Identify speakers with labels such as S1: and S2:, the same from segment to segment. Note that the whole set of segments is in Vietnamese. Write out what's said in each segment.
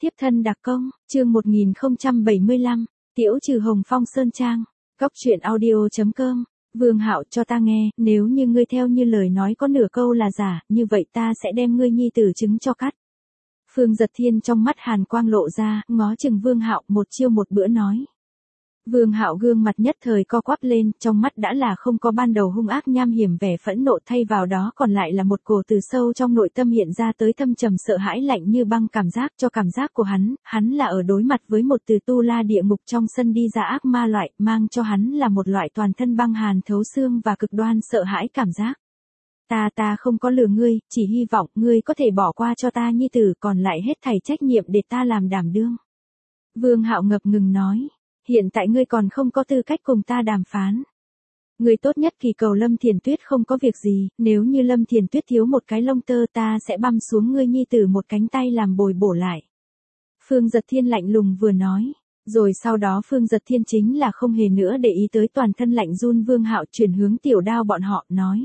S1: Tiếp thân đặc công, chương 1075, Tiễu trừ Hồng Phong Sơn Trang. Góc truyện audio.com. Vương Hạo, cho ta nghe, nếu như ngươi theo như lời nói có nửa câu là giả, như vậy ta sẽ đem ngươi nhi tử trứng cho cắt. Phương Giật Thiên trong mắt hàn quang lộ ra, ngó chừng Vương Hạo một chiêu một bữa nói. Vương Hạo gương mặt nhất thời co quắp lên, trong mắt đã là không có ban đầu hung ác nham hiểm vẻ phẫn nộ, thay vào đó còn lại là một cổ từ sâu trong nội tâm hiện ra tới thâm trầm sợ hãi lạnh như băng cảm giác. Cho cảm giác của hắn là ở đối mặt với một từ tu la địa ngục trong sân đi ra ác ma loại, mang cho hắn là một loại toàn thân băng hàn thấu xương và cực đoan sợ hãi cảm giác. Ta không có lừa ngươi, chỉ hy vọng ngươi có thể bỏ qua cho ta nhi tử, còn lại hết thảy trách nhiệm để ta làm đảm đương. Vương Hạo ngập ngừng nói. Hiện tại ngươi còn không có tư cách cùng ta đàm phán. Ngươi tốt nhất kỳ cầu Lâm Thiền Tuyết không có việc gì, nếu như Lâm Thiền Tuyết thiếu một cái lông tơ ta sẽ băm xuống ngươi nhi tử một cánh tay làm bồi bổ lại. Phương Giật Thiên lạnh lùng vừa nói, rồi sau đó Phương Giật Thiên chính là không hề nữa để ý tới toàn thân lạnh run Vương Hạo, chuyển hướng Tiểu Đao bọn họ, nói.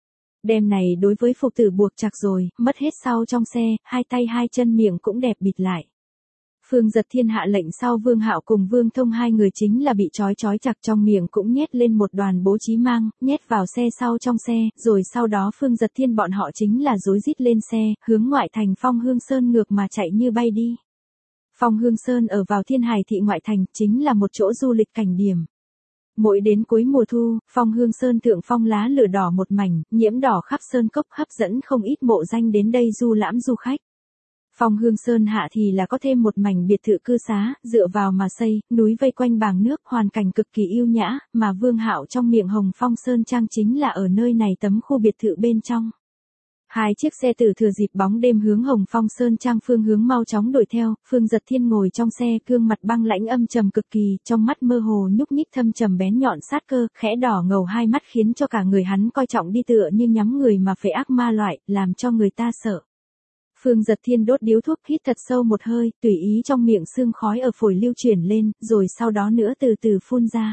S1: Đêm này đối với phục tử buộc chặt rồi, mất hết sau trong xe, hai tay hai chân miệng cũng đẹp bịt lại. Phương Giật Thiên hạ lệnh sau, Vương Hạo cùng Vương Thông hai người chính là bị trói chặt, trong miệng cũng nhét lên một đoàn bố trí mang, nhét vào xe sau trong xe, rồi sau đó Phương Giật Thiên bọn họ chính là rối rít lên xe, hướng ngoại thành Phong Hương Sơn ngược mà chạy như bay đi. Phong Hương Sơn ở vào Thiên Hải thị ngoại thành, chính là một chỗ du lịch cảnh điểm. Mỗi đến cuối mùa thu, Phong Hương Sơn thượng phong lá lửa đỏ một mảnh, nhiễm đỏ khắp sơn cốc, hấp dẫn không ít mộ danh đến đây du lãm du khách. Phong Hương Sơn hạ thì là có thêm một mảnh biệt thự cư xá, dựa vào mà xây, núi vây quanh bàng nước, hoàn cảnh cực kỳ yêu nhã, mà Vương Hạo trong miệng Hồng Phong Sơn Trang chính là ở nơi này tấm khu biệt thự bên trong. Hai chiếc xe tử thừa dịp bóng đêm hướng Hồng Phong Sơn Trang phương hướng mau chóng đuổi theo, Phương Giật Thiên ngồi trong xe, gương mặt băng lãnh âm trầm cực kỳ, trong mắt mơ hồ nhúc nhích thâm trầm bén nhọn sát cơ, khẽ đỏ ngầu hai mắt khiến cho cả người hắn coi trọng đi tựa như nhắm người mà phải ác ma loại, làm cho người ta sợ. Phương Giật Thiên đốt điếu thuốc, hít thật sâu một hơi, tùy ý trong miệng sương khói ở phổi lưu chuyển lên, rồi sau đó nữa từ từ phun ra.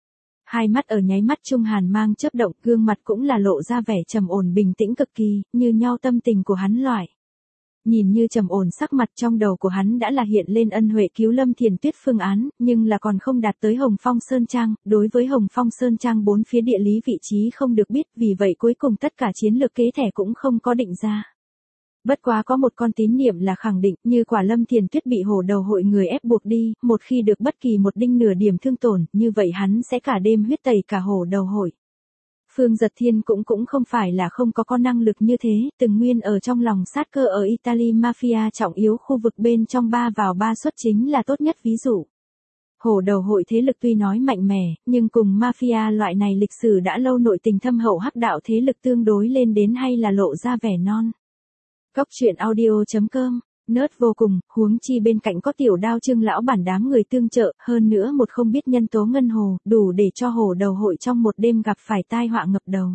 S1: Hai mắt ở nháy mắt trung hàn mang chớp động, gương mặt cũng là lộ ra vẻ trầm ổn bình tĩnh cực kỳ, như nhau tâm tình của hắn loại. Nhìn như trầm ổn sắc mặt, trong đầu của hắn đã là hiện lên ân huệ cứu Lâm Thiền Tuyết phương án, nhưng là còn không đạt tới Hồng Phong Sơn Trang, đối với Hồng Phong Sơn Trang bốn phía địa lý vị trí không được biết, vì vậy cuối cùng tất cả chiến lược kế thẻ cũng không có định ra. Bất quá có một con tín niệm là khẳng định, như quả Lâm Thiền Tuyết bị hổ đầu hội người ép buộc đi, một khi được bất kỳ một đinh nửa điểm thương tổn, như vậy hắn sẽ cả đêm huyết tẩy cả hổ đầu hội. Phương Giật Thiên cũng không phải là không có năng lực như thế, từng nguyên ở trong lòng sát cơ ở Italy Mafia trọng yếu khu vực bên trong 3 vào 3 xuất chính là tốt nhất ví dụ. Hổ đầu hội thế lực tuy nói mạnh mẽ, nhưng cùng Mafia loại này lịch sử đã lâu nội tình thâm hậu hắc đạo thế lực tương đối lên đến hay là lộ ra vẻ non. Góc truyện audio.com, nớt vô cùng, huống chi bên cạnh có Tiểu Đao Trương lão bản đám người tương trợ, hơn nữa một không biết nhân tố ngân hồ, đủ để cho hổ đầu hội trong một đêm gặp phải tai họa ngập đầu.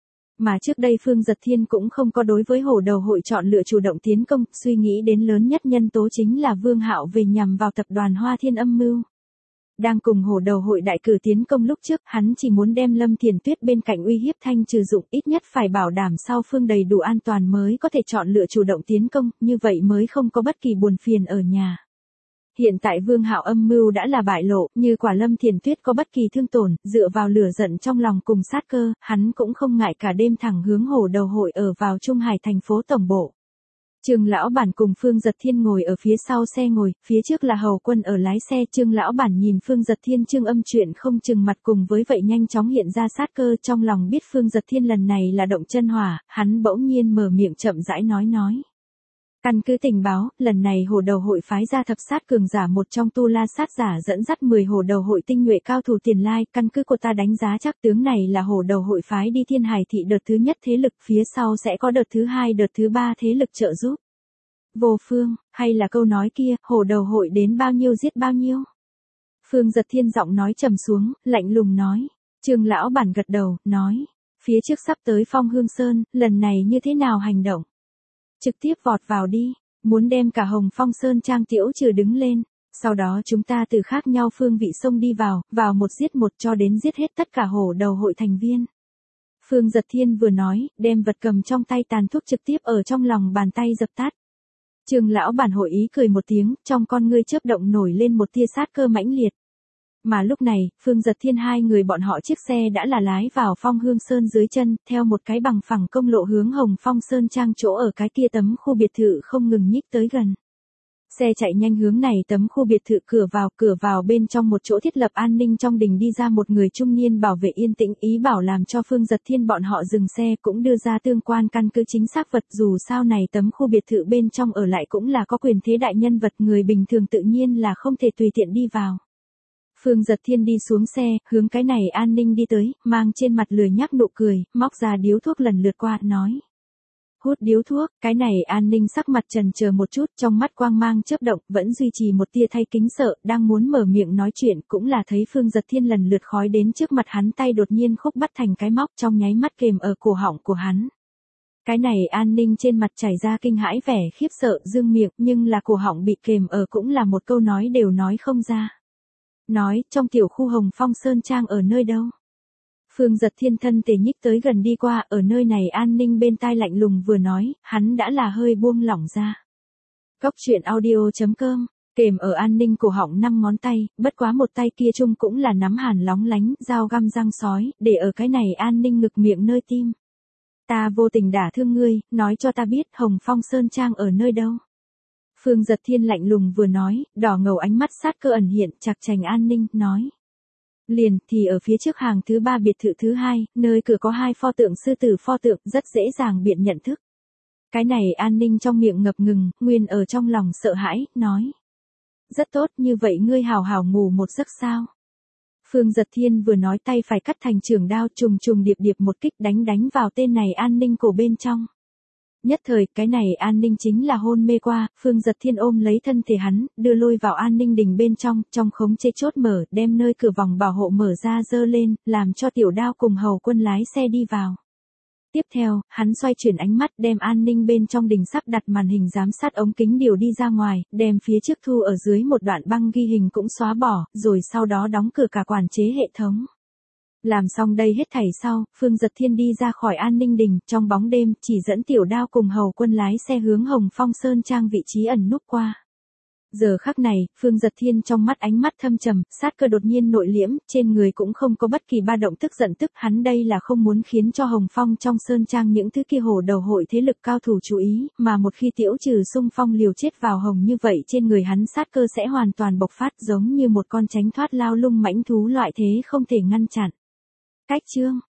S1: Mà trước đây Phương Giật Thiên cũng không có đối với hổ đầu hội chọn lựa chủ động tiến công, suy nghĩ đến lớn nhất nhân tố chính là Vương Hạo về nhằm vào tập đoàn Hoa Thiên âm mưu. Đang cùng hổ đầu hội đại cử tiến công lúc trước, hắn chỉ muốn đem Lâm Thiền Tuyết bên cạnh uy hiếp thanh trừ dụng, ít nhất phải bảo đảm sau phương đầy đủ an toàn mới có thể chọn lựa chủ động tiến công, như vậy mới không có bất kỳ buồn phiền ở nhà. Hiện tại Vương Hạo âm mưu đã là bại lộ, như quả Lâm Thiền Tuyết có bất kỳ thương tổn, dựa vào lửa giận trong lòng cùng sát cơ, hắn cũng không ngại cả đêm thẳng hướng hổ đầu hội ở vào Trung Hải thành phố tổng bộ. Trương lão bản cùng Phương Giật Thiên ngồi ở phía sau xe ngồi, phía trước là Hầu Quân ở lái xe. Trương lão bản nhìn Phương Giật Thiên Trương âm chuyện không chừng mặt, cùng với vậy nhanh chóng hiện ra sát cơ, trong lòng biết Phương Giật Thiên lần này là động chân hỏa, hắn bỗng nhiên mở miệng chậm rãi nói. Căn cứ tình báo, lần này hổ đầu hội phái ra thập sát cường giả một trong tu la sát giả dẫn dắt 10 hổ đầu hội tinh nhuệ cao thủ tiền lai, căn cứ của ta đánh giá chắc tướng này là hổ đầu hội phái đi Thiên Hải thị đợt thứ nhất thế lực, phía sau sẽ có đợt thứ hai đợt thứ ba thế lực trợ giúp. Vô phương, hay là câu nói kia, hổ đầu hội đến bao nhiêu giết bao nhiêu. Phương Giật Thiên giọng nói trầm xuống, lạnh lùng nói. Trương lão bản gật đầu, nói. Phía trước sắp tới Phong Hương Sơn, lần này như thế nào hành động? Trực tiếp vọt vào đi, muốn đem cả Hồng Phong Sơn Trang Tiễu trừ đứng lên. Sau đó chúng ta từ khác nhau phương vị sông đi vào một giết một cho đến giết hết tất cả hổ đầu hội thành viên. Phương Giật Thiên vừa nói, đem vật cầm trong tay tàn thuốc trực tiếp ở trong lòng bàn tay dập tắt. Trương lão bản hội ý cười một tiếng, trong con ngươi chớp động nổi lên một tia sát cơ mãnh liệt. Mà lúc này, Phương Giật Thiên hai người bọn họ chiếc xe đã là lái vào Phong Hương Sơn dưới chân, theo một cái bằng phẳng công lộ hướng Hồng Phong Sơn Trang chỗ ở cái kia tấm khu biệt thự không ngừng nhích tới gần. Xe chạy nhanh hướng này tấm khu biệt thự cửa vào bên trong một chỗ thiết lập an ninh trong đình đi ra một người trung niên bảo vệ yên tĩnh ý bảo làm cho Phương Giật Thiên bọn họ dừng xe cũng đưa ra tương quan căn cứ chính xác vật dù sao này tấm khu biệt thự bên trong ở lại cũng là có quyền thế đại nhân vật người bình thường tự nhiên là không thể tùy tiện đi vào. Phương Giật Thiên đi xuống xe, hướng cái này an ninh đi tới, mang trên mặt lười nhác nụ cười, móc ra điếu thuốc lần lượt qua, nói. Hút điếu thuốc, cái này an ninh sắc mặt trần chờ một chút, trong mắt quang mang chớp động, vẫn duy trì một tia thay kính sợ, đang muốn mở miệng nói chuyện, cũng là thấy Phương Giật Thiên lần lượt khói đến trước mặt hắn tay đột nhiên khúc bắt thành cái móc trong nháy mắt kềm ở cổ họng của hắn. Cái này an ninh trên mặt chảy ra kinh hãi vẻ khiếp sợ, dương miệng, nhưng là cổ họng bị kềm ở cũng là một câu nói đều nói không ra. Nói, trong tiểu khu Hồng Phong Sơn Trang ở nơi đâu? Phương Giật Thiên thân thể nhích tới gần đi qua, ở nơi này an ninh bên tai lạnh lùng vừa nói, hắn đã là hơi buông lỏng ra. Cóc truyện audio.com, kềm ở an ninh cổ họng 5 ngón tay, bất quá một tay kia chung cũng là nắm hàn lóng lánh, dao găm răng sói, để ở cái này an ninh ngực miệng nơi tim. Ta vô tình đả thương ngươi, nói cho ta biết Hồng Phong Sơn Trang ở nơi đâu. Phương Giật Thiên lạnh lùng vừa nói, đỏ ngầu ánh mắt sát cơ ẩn hiện, chặt chành an ninh, nói. Liền, thì ở phía trước hàng thứ 3 biệt thự thứ 2, nơi cửa có 2 pho tượng sư tử pho tượng, rất dễ dàng biện nhận thức. Cái này an ninh trong miệng ngập ngừng, nguyên ở trong lòng sợ hãi, nói. Rất tốt, như vậy ngươi hào hào ngủ một giấc sao? Phương Giật Thiên vừa nói tay phải cắt thành trường đao trùng trùng điệp điệp một kích đánh vào tên này an ninh cổ bên trong. Nhất thời, cái này an ninh chính là hôn mê qua, Phương Giật Thiên ôm lấy thân thể hắn, đưa lôi vào an ninh đình bên trong khống chế chốt mở, đem nơi cửa vòng bảo hộ mở ra dơ lên, làm cho tiểu đao cùng hầu quân lái xe đi vào. Tiếp theo, hắn xoay chuyển ánh mắt đem an ninh bên trong đình sắp đặt màn hình giám sát ống kính điều đi ra ngoài, đem phía trước thu ở dưới một đoạn băng ghi hình cũng xóa bỏ, rồi sau đó đóng cửa cả quản chế hệ thống. Làm xong đây hết thảy sau, Phương Giật Thiên đi ra khỏi an ninh đình, trong bóng đêm, chỉ dẫn tiểu đao cùng hầu quân lái xe hướng Hồng Phong Sơn Trang vị trí ẩn núp qua. Giờ khắc này, Phương Giật Thiên trong mắt ánh mắt thâm trầm, sát cơ đột nhiên nội liễm, trên người cũng không có bất kỳ ba động tức giận tức, hắn đây là không muốn khiến cho Hồng Phong trong Sơn Trang những thứ kia hổ đầu hội thế lực cao thủ chú ý, mà một khi Tiểu Trừ xung phong liều chết vào hồng như vậy trên người hắn sát cơ sẽ hoàn toàn bộc phát giống như một con tránh thoát lao lung mãnh thú loại thế không thể ngăn chặn. Cách chương